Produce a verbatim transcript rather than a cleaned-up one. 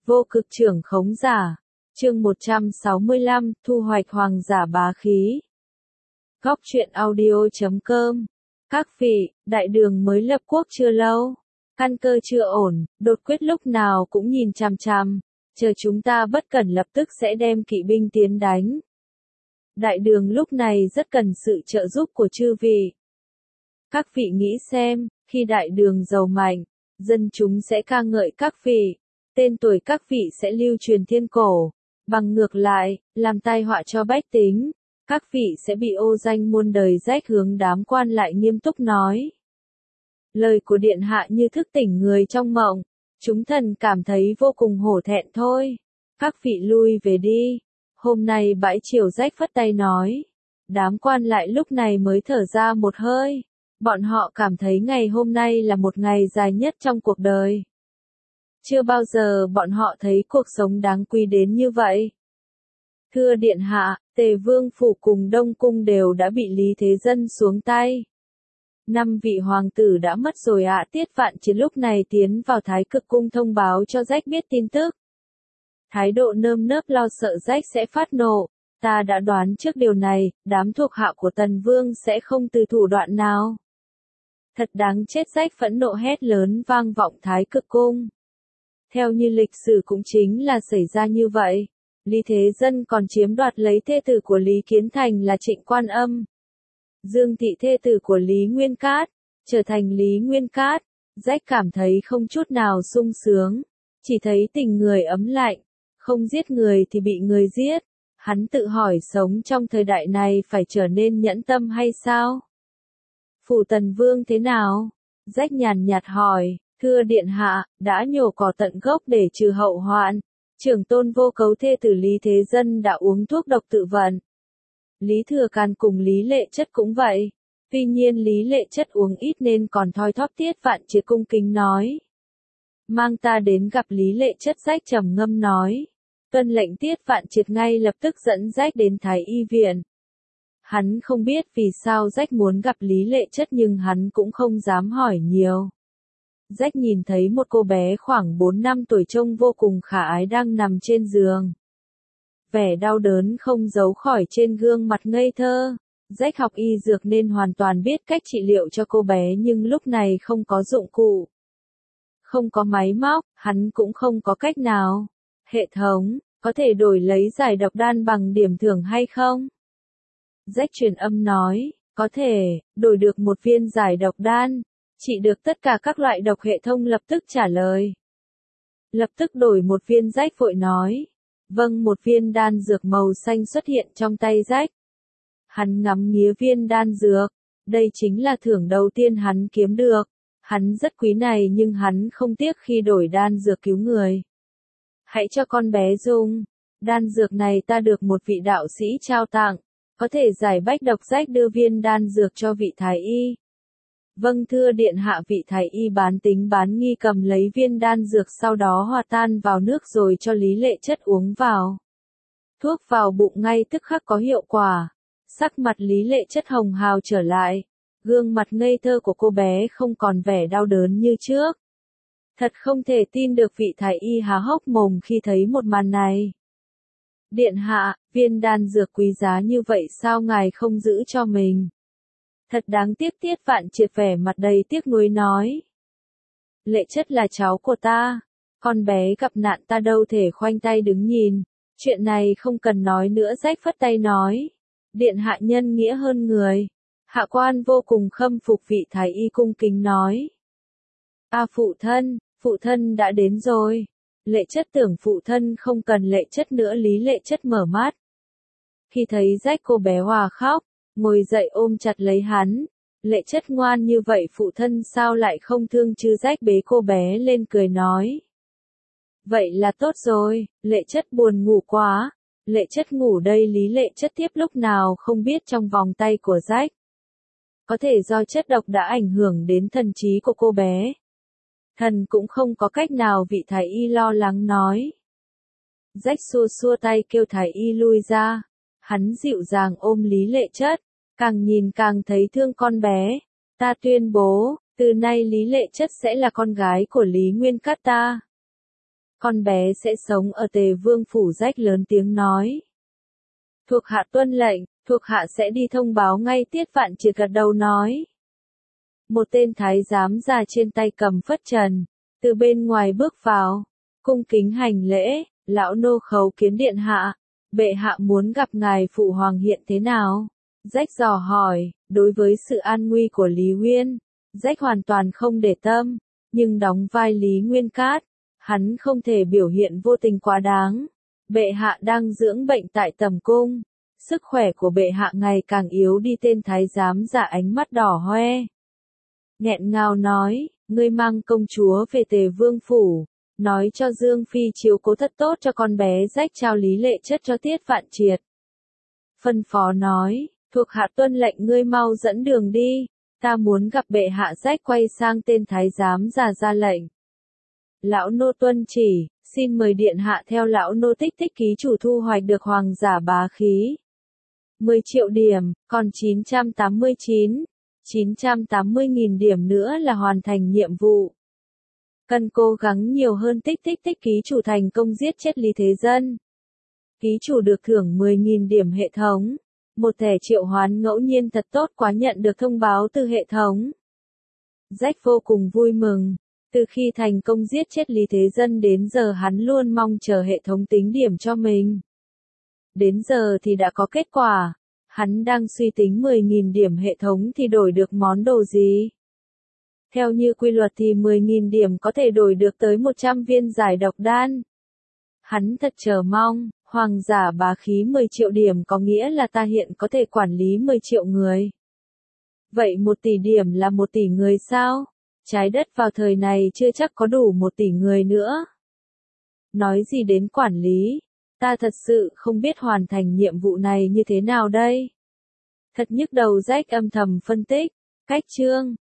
Vô cực trưởng khống giả. Chương một trăm sáu mươi lăm, thu hoạch hoàng giả bá khí. Góc truyện audio chấm com. Các vị, đại đường mới lập quốc chưa lâu. Căn cơ chưa ổn, đột quyết lúc nào cũng nhìn chằm chằm. Chờ chúng ta bất cẩn lập tức sẽ đem kỵ binh tiến đánh. Đại đường lúc này rất cần sự trợ giúp của chư vị. Các vị nghĩ xem, khi đại đường giàu mạnh, dân chúng sẽ ca ngợi các vị. Tên tuổi các vị sẽ lưu truyền thiên cổ. Bằng ngược lại, làm tai họa cho bách tính, các vị sẽ bị ô danh muôn đời rách. Hướng đám quan lại nghiêm túc nói. Lời của điện hạ như thức tỉnh người trong mộng, chúng thần cảm thấy vô cùng hổ thẹn thôi. Các vị lui về đi. Hôm nay bãi triều rách phất tay nói. Đám quan lại lúc này mới thở ra một hơi. Bọn họ cảm thấy ngày hôm nay là một ngày dài nhất trong cuộc đời. Chưa bao giờ bọn họ thấy cuộc sống đáng quý đến như vậy. Thưa điện hạ, Tề Vương phủ cùng Đông cung đều đã bị Lý Thế Dân xuống tay. Năm vị hoàng tử đã mất rồi ạ. Tiết Vạn Chiến lúc này tiến vào Thái Cực cung thông báo cho Rách biết tin tức. Thái độ nơm nớp lo sợ Rách sẽ phát nộ. Ta đã đoán trước điều này, đám thuộc hạ của Tần Vương sẽ không từ thủ đoạn nào. Thật đáng chết. Rách phẫn nộ hét lớn vang vọng Thái Cực cung. Theo như lịch sử cũng chính là xảy ra như vậy. Lý Thế Dân còn chiếm đoạt lấy thê tử của Lý Kiến Thành là Trịnh Quan Âm. Dương thị thê tử của Lý Nguyên Cát, trở thành Lý Nguyên Cát. Rách cảm thấy không chút nào sung sướng. Chỉ thấy tình người ấm lạnh. Không giết người thì bị người giết. Hắn tự hỏi sống trong thời đại này phải trở nên nhẫn tâm hay sao? Phủ Tần Vương thế nào? Rách nhàn nhạt hỏi. Thưa điện hạ, đã nhổ cỏ tận gốc để trừ hậu hoạn. Trưởng tôn Vô Cấu thê tử Lý Thế Dân đã uống thuốc độc tự vận. Lý Thừa Càn cùng Lý Lệ Chất cũng vậy. Tuy nhiên Lý Lệ Chất uống ít nên còn thoi thóp. Tiết Vạn Triệt cung kính nói. Mang ta đến gặp Lý Lệ Chất. Rách trầm ngâm nói. Tuân lệnh. Tiết Vạn Triệt ngay lập tức dẫn Rách đến Thái Y viện. Hắn không biết vì sao Rách muốn gặp Lý Lệ Chất nhưng hắn cũng không dám hỏi nhiều. Rách nhìn thấy một cô bé khoảng bốn năm tuổi trông vô cùng khả ái đang nằm trên giường. Vẻ đau đớn không giấu khỏi trên gương mặt ngây thơ. Rách học y dược nên hoàn toàn biết cách trị liệu cho cô bé nhưng lúc này không có dụng cụ. Không có máy móc, hắn cũng không có cách nào. Hệ thống, có thể đổi lấy giải độc đan bằng điểm thưởng hay không? Rách truyền âm nói, có thể, đổi được một viên giải độc đan. Chỉ được tất cả các loại độc. Hệ thống lập tức trả lời. Lập tức đổi một viên. Rách vội nói. Vâng. Một viên đan dược màu xanh xuất hiện trong tay Rách. Hắn ngắm nghía viên đan dược. Đây chính là thưởng đầu tiên hắn kiếm được. Hắn rất quý này nhưng hắn không tiếc khi đổi đan dược cứu người. Hãy cho con bé dùng. Đan dược này ta được một vị đạo sĩ trao tặng. Có thể giải bách độc. Rách đưa viên đan dược cho vị thái y. Vâng thưa điện hạ. Vị thái y bán tính bán nghi cầm lấy viên đan dược sau đó hòa tan vào nước rồi cho Lý Lệ Chất uống vào. Thuốc vào bụng ngay tức khắc có hiệu quả. Sắc mặt Lý Lệ Chất hồng hào trở lại. Gương mặt ngây thơ của cô bé không còn vẻ đau đớn như trước. Thật không thể tin được. Vị thái y há hốc mồm khi thấy một màn này. Điện hạ, viên đan dược quý giá như vậy sao ngài không giữ cho mình? Thật đáng tiếc. Tiết Vạn Triệt vẻ mặt đầy tiếc nuối nói. Lệ Chất là cháu của ta. Con bé gặp nạn ta đâu thể khoanh tay đứng nhìn. Chuyện này không cần nói nữa. Rách phất tay nói. Điện hạ nhân nghĩa hơn người. Hạ quan vô cùng khâm phục. Vị thái y cung kính nói. À phụ thân, phụ thân đã đến rồi. Lệ Chất tưởng phụ thân không cần Lệ Chất nữa. Lý Lệ Chất mở mắt. Khi thấy Rách cô bé hòa khóc. Ngồi dậy ôm chặt lấy hắn. Lệ Chất ngoan như vậy phụ thân sao lại không thương chứ? Rách bế cô bé lên cười nói. Vậy là tốt rồi. Lệ Chất buồn ngủ quá. Lệ Chất ngủ đây. Lý Lệ Chất tiếp lúc nào không biết trong vòng tay của Rách. Có thể do chất độc đã ảnh hưởng đến thần trí của cô bé. Thần cũng không có cách nào. Vị thái y lo lắng nói. Rách xua xua tay kêu thái y lui ra. Hắn dịu dàng ôm Lý Lệ Chất, càng nhìn càng thấy thương con bé. Ta tuyên bố, từ nay Lý Lệ Chất sẽ là con gái của Lý Nguyên Cát ta. con bé sẽ sống ở Tề Vương phủ. Rách lớn tiếng nói. Thuộc hạ tuân lệnh, thuộc hạ sẽ đi thông báo ngay. Tiết Vạn Triệt gật đầu nói. Một tên thái giám già trên tay cầm phất trần, từ bên ngoài bước vào, cung kính hành lễ, lão nô khấu kiến điện hạ, bệ hạ muốn gặp ngài phụ hoàng hiện thế nào? Rách dò hỏi. Đối với sự an nguy của Lý Nguyên, Rách hoàn toàn không để tâm, nhưng đóng vai Lý Nguyên Cát, hắn không thể biểu hiện vô tình quá đáng. Bệ hạ đang dưỡng bệnh tại tầm cung, sức khỏe của bệ hạ ngày càng yếu đi. Tên thái giám giả ánh mắt đỏ hoe, nghẹn ngào nói, ngươi mang công chúa về Tề Vương phủ, nói cho Dương Phi chiếu cố thật tốt cho con bé. Rách trao lý lệ chất cho Tiết Vạn Triệt. Phân phó nói, thuộc hạ tuân lệnh, ngươi mau dẫn đường đi, ta muốn gặp bệ hạ. Rách quay sang tên thái giám già ra lệnh. Lão nô tuân chỉ, xin mời điện hạ theo lão nô. Tích tích ký chủ thu hoạch được hoàng giả bá khí mười triệu điểm, còn chín trăm tám mươi chín, chín trăm tám mươi nghìn điểm nữa là hoàn thành nhiệm vụ. Cần cố gắng nhiều hơn. Tích tích tích ký chủ thành công giết chết Lý Thế Dân. Ký chủ được thưởng mười nghìn điểm hệ thống. Một thẻ triệu hoán ngẫu nhiên thật tốt quá. Nhận được thông báo từ hệ thống. Rách vô cùng vui mừng. Từ khi thành công giết chết Lý Thế Dân đến giờ hắn luôn mong chờ hệ thống tính điểm cho mình. Đến giờ thì đã có kết quả. Hắn đang suy tính mười nghìn điểm hệ thống thì đổi được món đồ gì? Theo như quy luật thì mười nghìn điểm có thể đổi được tới một trăm viên giải độc đan. Hắn thật chờ mong. Hoàng giả bá khí mười triệu điểm có nghĩa là ta hiện có thể quản lý mười triệu người. Vậy một tỷ điểm là một tỷ người sao? Trái đất vào thời này chưa chắc có đủ một tỷ người nữa. Nói gì đến quản lý, ta thật sự không biết hoàn thành nhiệm vụ này như thế nào đây. Thật nhức đầu. Rách âm thầm phân tích. Cách chương